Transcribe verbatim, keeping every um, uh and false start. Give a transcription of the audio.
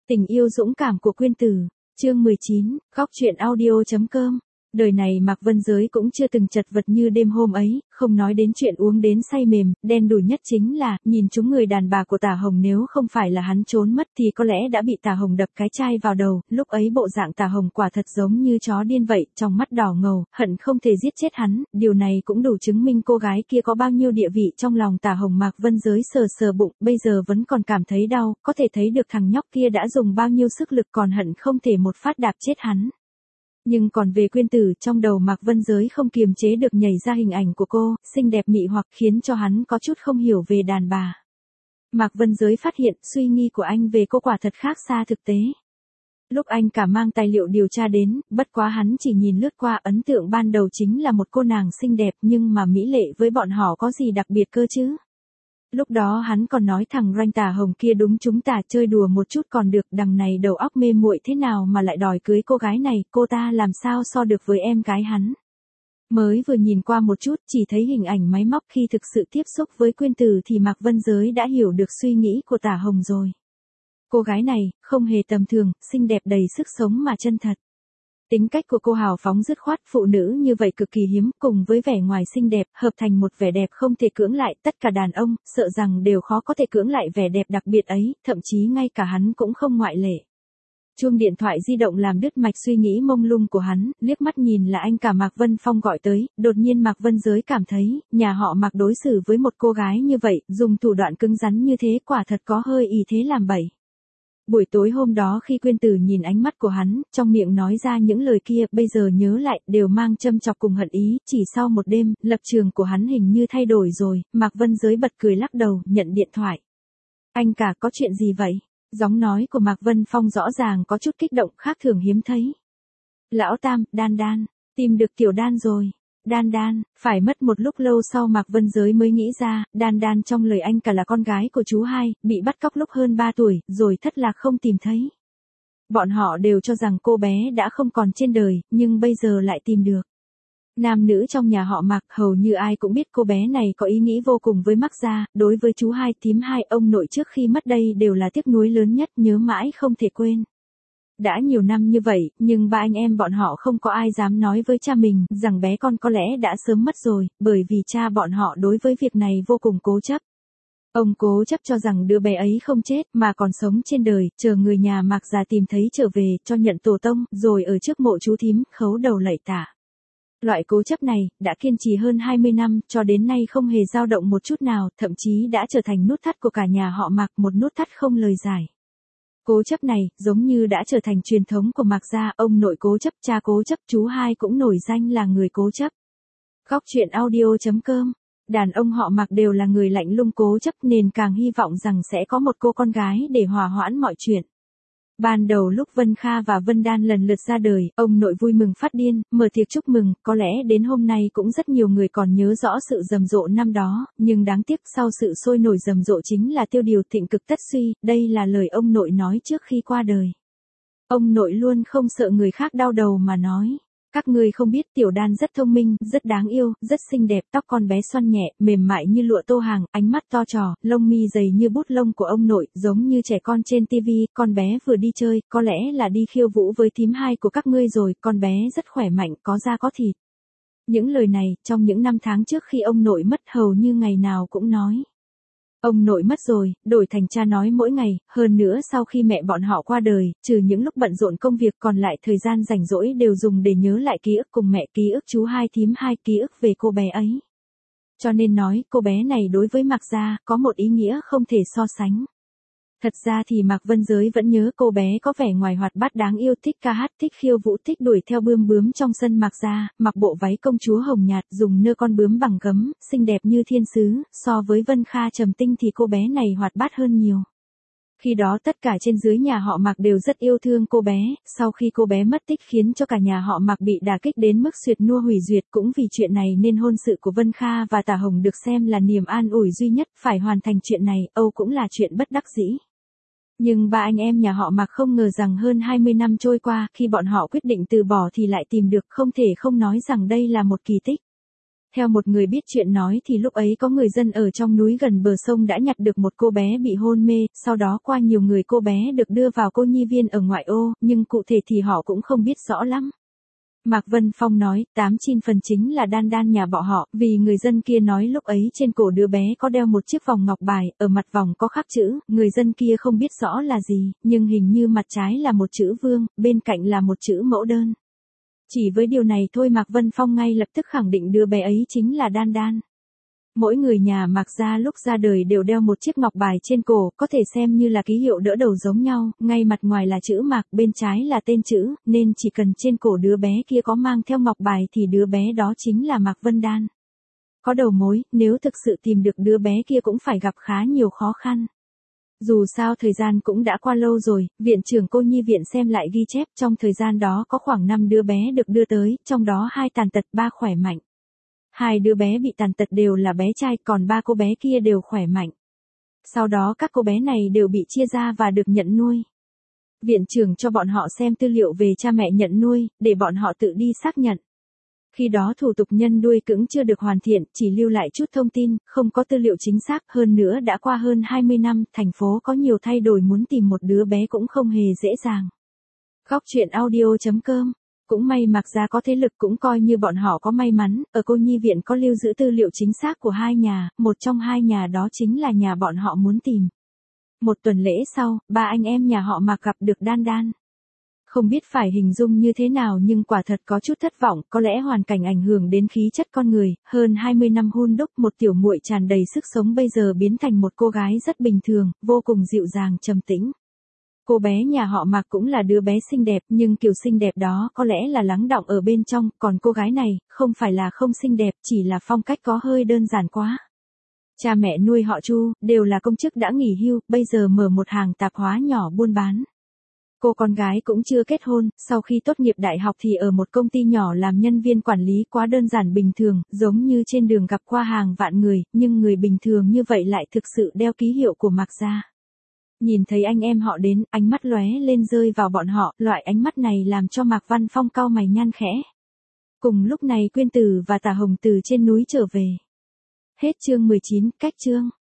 Tình yêu dũng cảm của Quyên Tử, chương mười chín, góc truyện audio chấm com. Đời này Mạc Vân Giới cũng chưa từng chật vật như đêm hôm ấy, không nói đến chuyện uống đến say mềm, đen đủi nhất chính là, nhìn chúng người đàn bà của Tả Hồng, nếu không phải là hắn trốn mất thì có lẽ đã bị Tả Hồng đập cái chai vào đầu, lúc ấy bộ dạng Tả Hồng quả thật giống như chó điên vậy, trong mắt đỏ ngầu, hận không thể giết chết hắn, điều này cũng đủ chứng minh cô gái kia có bao nhiêu địa vị trong lòng Tả Hồng. Mạc Vân Giới sờ sờ bụng, bây giờ vẫn còn cảm thấy đau, có thể thấy được thằng nhóc kia đã dùng bao nhiêu sức lực, còn hận không thể một phát đạp chết hắn. Nhưng còn về Quyên Tử, trong đầu Mạc Vân Giới không kiềm chế được nhảy ra hình ảnh của cô, xinh đẹp mị hoặc, khiến cho hắn có chút không hiểu về đàn bà. Mạc Vân Giới phát hiện suy nghĩ của anh về cô quả thật khác xa thực tế. Lúc anh cả mang tài liệu điều tra đến, bất quá hắn chỉ nhìn lướt qua, ấn tượng ban đầu chính là một cô nàng xinh đẹp, nhưng mà mỹ lệ với bọn họ có gì đặc biệt cơ chứ? Lúc đó hắn còn nói thằng Ranh Tả Hồng kia đúng chúng ta chơi đùa một chút còn được, đằng này đầu óc mê muội thế nào mà lại đòi cưới cô gái này, cô ta làm sao so được với em gái hắn. Mới vừa nhìn qua một chút, chỉ thấy hình ảnh máy móc, khi thực sự tiếp xúc với Quyên Tử thì Mạc Vân Giới đã hiểu được suy nghĩ của Tả Hồng rồi. Cô gái này, không hề tầm thường, xinh đẹp đầy sức sống mà chân thật. Tính cách của cô hào phóng dứt khoát, phụ nữ như vậy cực kỳ hiếm, cùng với vẻ ngoài xinh đẹp, hợp thành một vẻ đẹp không thể cưỡng lại, tất cả đàn ông, sợ rằng đều khó có thể cưỡng lại vẻ đẹp đặc biệt ấy, thậm chí ngay cả hắn cũng không ngoại lệ. Chuông điện thoại di động làm đứt mạch suy nghĩ mông lung của hắn, liếc mắt nhìn là anh cả Mạc Vân Phong gọi tới, đột nhiên Mạc Vân Giới cảm thấy, nhà họ Mạc đối xử với một cô gái như vậy, dùng thủ đoạn cứng rắn như thế quả thật có hơi ý thế làm bậy. Buổi tối hôm đó khi Quyên Tử nhìn ánh mắt của hắn, trong miệng nói ra những lời kia, bây giờ nhớ lại, đều mang châm chọc cùng hận ý, chỉ sau một đêm, lập trường của hắn hình như thay đổi rồi. Mạc Vân Giới bật cười lắc đầu, nhận điện thoại. Anh cả, có chuyện gì vậy? Giọng nói của Mạc Vân Phong rõ ràng có chút kích động, khác thường hiếm thấy. Lão Tam, Đan Đan, tìm được tiểu Đan rồi. Đan Đan, phải mất một lúc lâu sau Mạc Vân Giới mới nghĩ ra, Đan Đan trong lời anh cả là con gái của chú hai, bị bắt cóc lúc hơn ba tuổi, rồi thất lạc không tìm thấy. Bọn họ đều cho rằng cô bé đã không còn trên đời, nhưng bây giờ lại tìm được. Nam nữ trong nhà họ Mạc hầu như ai cũng biết cô bé này có ý nghĩ vô cùng với Mạc gia, đối với chú hai, thím hai, ông nội trước khi mất đây đều là tiếc nuối lớn nhất, nhớ mãi không thể quên. Đã nhiều năm như vậy, nhưng ba anh em bọn họ không có ai dám nói với cha mình rằng bé con có lẽ đã sớm mất rồi, bởi vì cha bọn họ đối với việc này vô cùng cố chấp. Ông cố chấp cho rằng đứa bé ấy không chết mà còn sống trên đời, chờ người nhà Mạc già tìm thấy trở về, cho nhận tổ tông, rồi ở trước mộ chú thím, khấu đầu lạy tạ. Loại cố chấp này, đã kiên trì hơn hai mươi năm, cho đến nay không hề dao động một chút nào, thậm chí đã trở thành nút thắt của cả nhà họ Mạc, một nút thắt không lời giải. Cố chấp này, giống như đã trở thành truyền thống của Mạc gia, ông nội cố chấp, cha cố chấp, chú hai cũng nổi danh là người cố chấp. Góc truyện audio chấm com. Đàn ông họ Mạc đều là người lạnh lùng cố chấp, nên càng hy vọng rằng sẽ có một cô con gái để hòa hoãn mọi chuyện. Ban đầu lúc Vân Kha và Vân Đan lần lượt ra đời, ông nội vui mừng phát điên, mở tiệc chúc mừng, có lẽ đến hôm nay cũng rất nhiều người còn nhớ rõ sự rầm rộ năm đó, nhưng đáng tiếc sau sự sôi nổi rầm rộ chính là tiêu điều thịnh cực tất suy, đây là lời ông nội nói trước khi qua đời. Ông nội luôn không sợ người khác đau đầu mà nói. Các người không biết tiểu Đan rất thông minh, rất đáng yêu, rất xinh đẹp, tóc con bé xoăn nhẹ, mềm mại như lụa tô hàng, ánh mắt to tròn, lông mi dày như bút lông của ông nội, giống như trẻ con trên tivi, con bé vừa đi chơi, có lẽ là đi khiêu vũ với thím hai của các ngươi rồi, con bé rất khỏe mạnh, có da có thịt. Những lời này, trong những năm tháng trước khi ông nội mất hầu như ngày nào cũng nói. Ông nội mất rồi, đổi thành cha nói mỗi ngày, hơn nữa sau khi mẹ bọn họ qua đời, trừ những lúc bận rộn công việc còn lại thời gian rảnh rỗi đều dùng để nhớ lại ký ức cùng mẹ, ký ức chú hai, thím hai, ký ức về cô bé ấy. Cho nên nói, cô bé này đối với Mạc gia, có một ý nghĩa không thể so sánh. Thật ra thì Mạc Vân Giới vẫn nhớ cô bé có vẻ ngoài hoạt bát đáng yêu, thích ca hát, thích khiêu vũ, thích đuổi theo bươm bướm trong sân Mạc gia, mặc bộ váy công chúa hồng nhạt, dùng nơ con bướm bằng gấm, xinh đẹp như thiên sứ, so với Vân Kha trầm tinh thì cô bé này hoạt bát hơn nhiều. Khi đó tất cả trên dưới nhà họ Mạc đều rất yêu thương cô bé, sau khi cô bé mất tích khiến cho cả nhà họ Mạc bị đả kích đến mức suýt nua hủy duyệt, cũng vì chuyện này nên hôn sự của Vân Kha và Tả Hồng được xem là niềm an ủi duy nhất, phải hoàn thành chuyện này, Âu cũng là chuyện bất đắc dĩ. Nhưng ba anh em nhà họ Mạc không ngờ rằng hơn hai mươi năm trôi qua, khi bọn họ quyết định từ bỏ thì lại tìm được, không thể không nói rằng đây là một kỳ tích. Theo một người biết chuyện nói thì lúc ấy có người dân ở trong núi gần bờ sông đã nhặt được một cô bé bị hôn mê, sau đó qua nhiều người cô bé được đưa vào cô nhi viên ở ngoại ô, nhưng cụ thể thì họ cũng không biết rõ lắm. Mạc Vân Phong nói, tám chín phần chính là đan đan nhà bọn họ, vì người dân kia nói lúc ấy trên cổ đứa bé có đeo một chiếc vòng ngọc bài, ở mặt vòng có khắc chữ, người dân kia không biết rõ là gì, nhưng hình như mặt trái là một chữ vương, bên cạnh là một chữ mẫu đơn. Chỉ với điều này thôi Mạc Vân Phong ngay lập tức khẳng định đứa bé ấy chính là đan đan. Mỗi người nhà Mạc gia lúc ra đời đều đeo một chiếc ngọc bài trên cổ, có thể xem như là ký hiệu đỡ đầu giống nhau, ngay mặt ngoài là chữ Mạc, bên trái là tên chữ, nên chỉ cần trên cổ đứa bé kia có mang theo ngọc bài thì đứa bé đó chính là Mạc Vân Đan. Có đầu mối, nếu thực sự tìm được đứa bé kia cũng phải gặp khá nhiều khó khăn. Dù sao thời gian cũng đã qua lâu rồi, viện trưởng cô nhi viện xem lại ghi chép trong thời gian đó có khoảng năm đứa bé được đưa tới, trong đó hai tàn tật ba khỏe mạnh. Hai đứa bé bị tàn tật đều là bé trai, còn ba cô bé kia đều khỏe mạnh. Sau đó các cô bé này đều bị chia ra và được nhận nuôi. Viện trưởng cho bọn họ xem tư liệu về cha mẹ nhận nuôi, để bọn họ tự đi xác nhận. Khi đó thủ tục nhân nuôi cũng chưa được hoàn thiện, chỉ lưu lại chút thông tin, không có tư liệu chính xác, hơn nữa đã qua hơn hai mươi năm, thành phố có nhiều thay đổi, muốn tìm một đứa bé cũng không hề dễ dàng. Góc truyện audio chấm com. Cũng may Mạc gia có thế lực, cũng coi như bọn họ có may mắn, ở cô nhi viện có lưu giữ tư liệu chính xác của hai nhà, một trong hai nhà đó chính là nhà bọn họ muốn tìm. Một tuần lễ sau, ba anh em nhà họ Mạc gặp được đan đan. Không biết phải hình dung như thế nào nhưng quả thật có chút thất vọng, có lẽ hoàn cảnh ảnh hưởng đến khí chất con người, hơn hai mươi năm hun đúc một tiểu muội tràn đầy sức sống bây giờ biến thành một cô gái rất bình thường, vô cùng dịu dàng trầm tĩnh. Cô bé nhà họ Mạc cũng là đứa bé xinh đẹp, nhưng kiểu xinh đẹp đó có lẽ là lắng đọng ở bên trong, còn cô gái này, không phải là không xinh đẹp, chỉ là phong cách có hơi đơn giản quá. Cha mẹ nuôi họ Chu, đều là công chức đã nghỉ hưu, bây giờ mở một hàng tạp hóa nhỏ buôn bán. Cô con gái cũng chưa kết hôn, sau khi tốt nghiệp đại học thì ở một công ty nhỏ làm nhân viên quản lý, quá đơn giản bình thường, giống như trên đường gặp qua hàng vạn người, nhưng người bình thường như vậy lại thực sự đeo ký hiệu của Mạc gia. Nhìn thấy anh em họ đến, ánh mắt lóe lên rơi vào bọn họ, loại ánh mắt này làm cho Mạc Văn Phong cau mày nhăn khẽ. Cùng lúc này Quyên Tử và Tả Hồng từ trên núi trở về. Hết chương mười chín, cách chương.